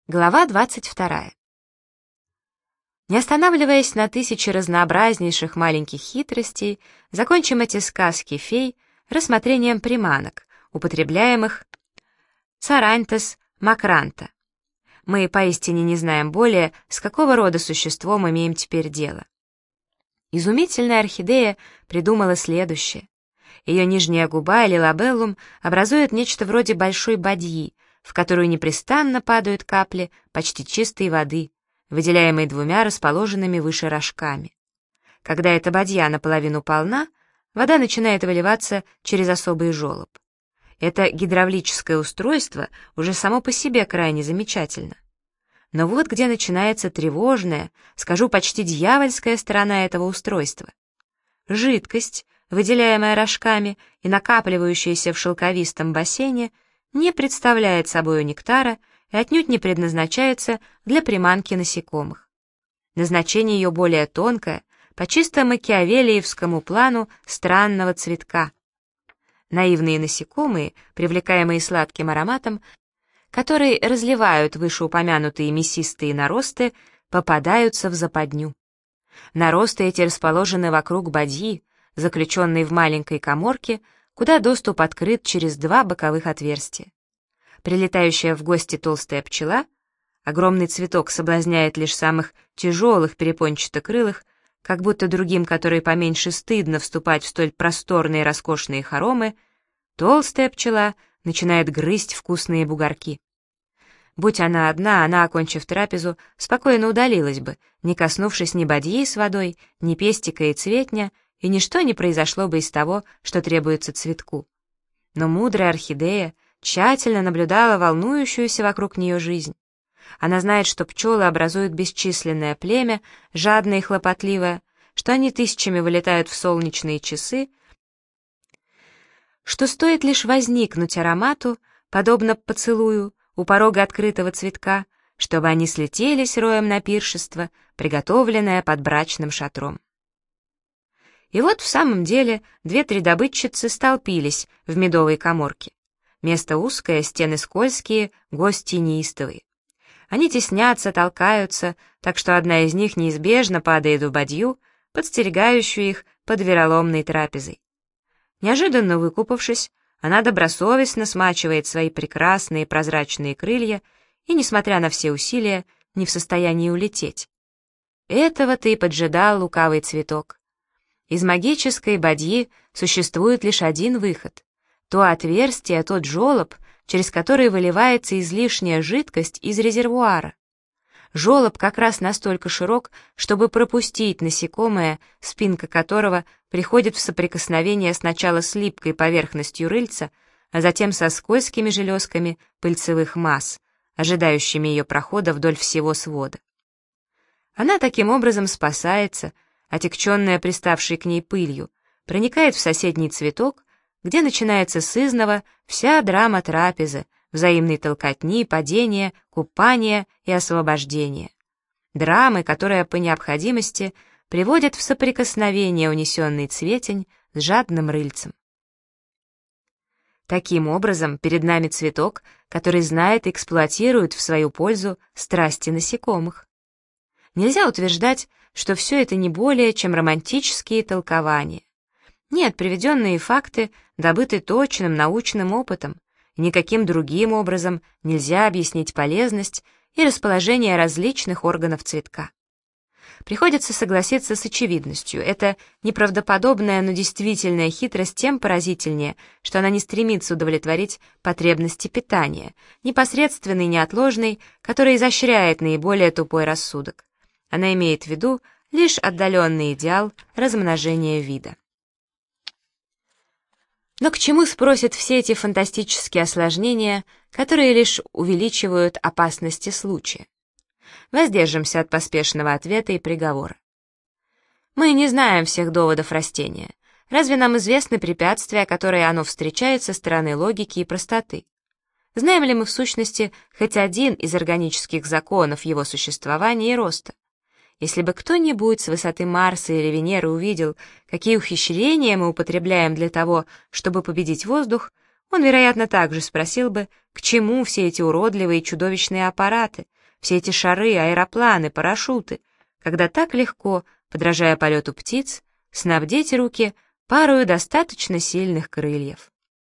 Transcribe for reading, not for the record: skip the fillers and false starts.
Глава 22. Не останавливаясь на тысяче разнообразнейших маленьких хитростей, закончим эти сказки фей рассмотрением приманок, употребляемых Царантес макранта. Мы поистине не знаем более, с какого рода существом имеем теперь дело. Изумительная орхидея придумала следующее. Ее нижняя губа или лабеллум образует нечто вроде большой бадьи, в которую непрестанно падают капли почти чистой воды, выделяемой двумя расположенными выше рожками. Когда эта бадья наполовину полна, вода начинает выливаться через особый желоб. Это гидравлическое устройство уже само по себе крайне замечательно. Но вот где начинается тревожная, скажу почти дьявольская сторона этого устройства. Жидкость, выделяемая рожками и накапливающаяся в шелковистом бассейне, не представляет собою нектара и отнюдь не предназначается для приманки насекомых. Назначение ее более тонкое, по чисто макиавелиевскому плану странного цветка. Наивные насекомые, привлекаемые сладким ароматом, которые разливают вышеупомянутые мясистые наросты, попадаются в западню. Наросты эти расположены вокруг бадьи, заключенной в маленькой каморке, куда доступ открыт через два боковых отверстия. Прилетающая в гости толстая пчела, огромный цветок соблазняет лишь самых тяжелых перепончатокрылых, как будто другим, которые поменьше, стыдно вступать в столь просторные и роскошные хоромы, толстая пчела начинает грызть вкусные бугорки. Будь она одна, она, окончив трапезу, спокойно удалилась бы, не коснувшись ни бадьи с водой, ни пестика и цветня, и ничто не произошло бы из того, что требуется цветку. Но мудрая орхидея тщательно наблюдала волнующуюся вокруг нее жизнь. Она знает, что пчелы образуют бесчисленное племя, жадное и хлопотливое, что они тысячами вылетают в солнечные часы, что стоит лишь возникнуть аромату, подобно поцелую, у порога открытого цветка, чтобы они слетелись роем на пиршество, приготовленное под брачным шатром. И вот в самом деле две-три добытчицы столпились в медовой каморке. Место узкое, стены скользкие, гости неистовые. Они теснятся, толкаются, так что одна из них неизбежно падает в бадью, подстерегающую их под вероломной трапезой. Неожиданно выкупавшись, она добросовестно смачивает свои прекрасные прозрачные крылья и, несмотря на все усилия, не в состоянии улететь. Этого-то и поджидал лукавый цветок. Из магической бадьи существует лишь один выход — то отверстие, тот желоб, через который выливается излишняя жидкость из резервуара. Желоб как раз настолько широк, чтобы пропустить насекомое, спинка которого приходит в соприкосновение сначала с липкой поверхностью рыльца, а затем со скользкими железками пыльцевых масс, ожидающими ее прохода вдоль всего свода. Она таким образом спасается, отягченная приставшей к ней пылью, проникает в соседний цветок, где начинается сызнова вся драма трапезы, взаимной толкотни, падения, купания и освобождения. Драмы, которая по необходимости приводит в соприкосновение унесенный цветень с жадным рыльцем. Таким образом, перед нами цветок, который знает и эксплуатирует в свою пользу страсти насекомых. Нельзя утверждать, что все это не более, чем романтические толкования. Нет, приведенные факты добыты точным научным опытом, и никаким другим образом нельзя объяснить полезность и расположение различных органов цветка. Приходится согласиться с очевидностью. Это неправдоподобная, но действительная хитрость тем поразительнее, что она не стремится удовлетворить потребности питания, непосредственной, неотложной, которая изощряет наиболее тупой рассудок. Она имеет в виду лишь отдаленный идеал размножения вида. Но к чему, спросят, все эти фантастические осложнения, которые лишь увеличивают опасности случая? Воздержимся от поспешного ответа и приговора. Мы не знаем всех доводов растения. Разве нам известны препятствия, которые оно встречает со стороны логики и простоты? Знаем ли мы в сущности хоть один из органических законов его существования и роста? Если бы кто-нибудь с высоты Марса или Венеры увидел, какие ухищрения мы употребляем для того, чтобы победить воздух, он, вероятно, также спросил бы, к чему все эти уродливые и чудовищные аппараты, все эти шары, аэропланы, парашюты, когда так легко, подражая полету птиц, снабдить руки парою достаточно сильных крыльев.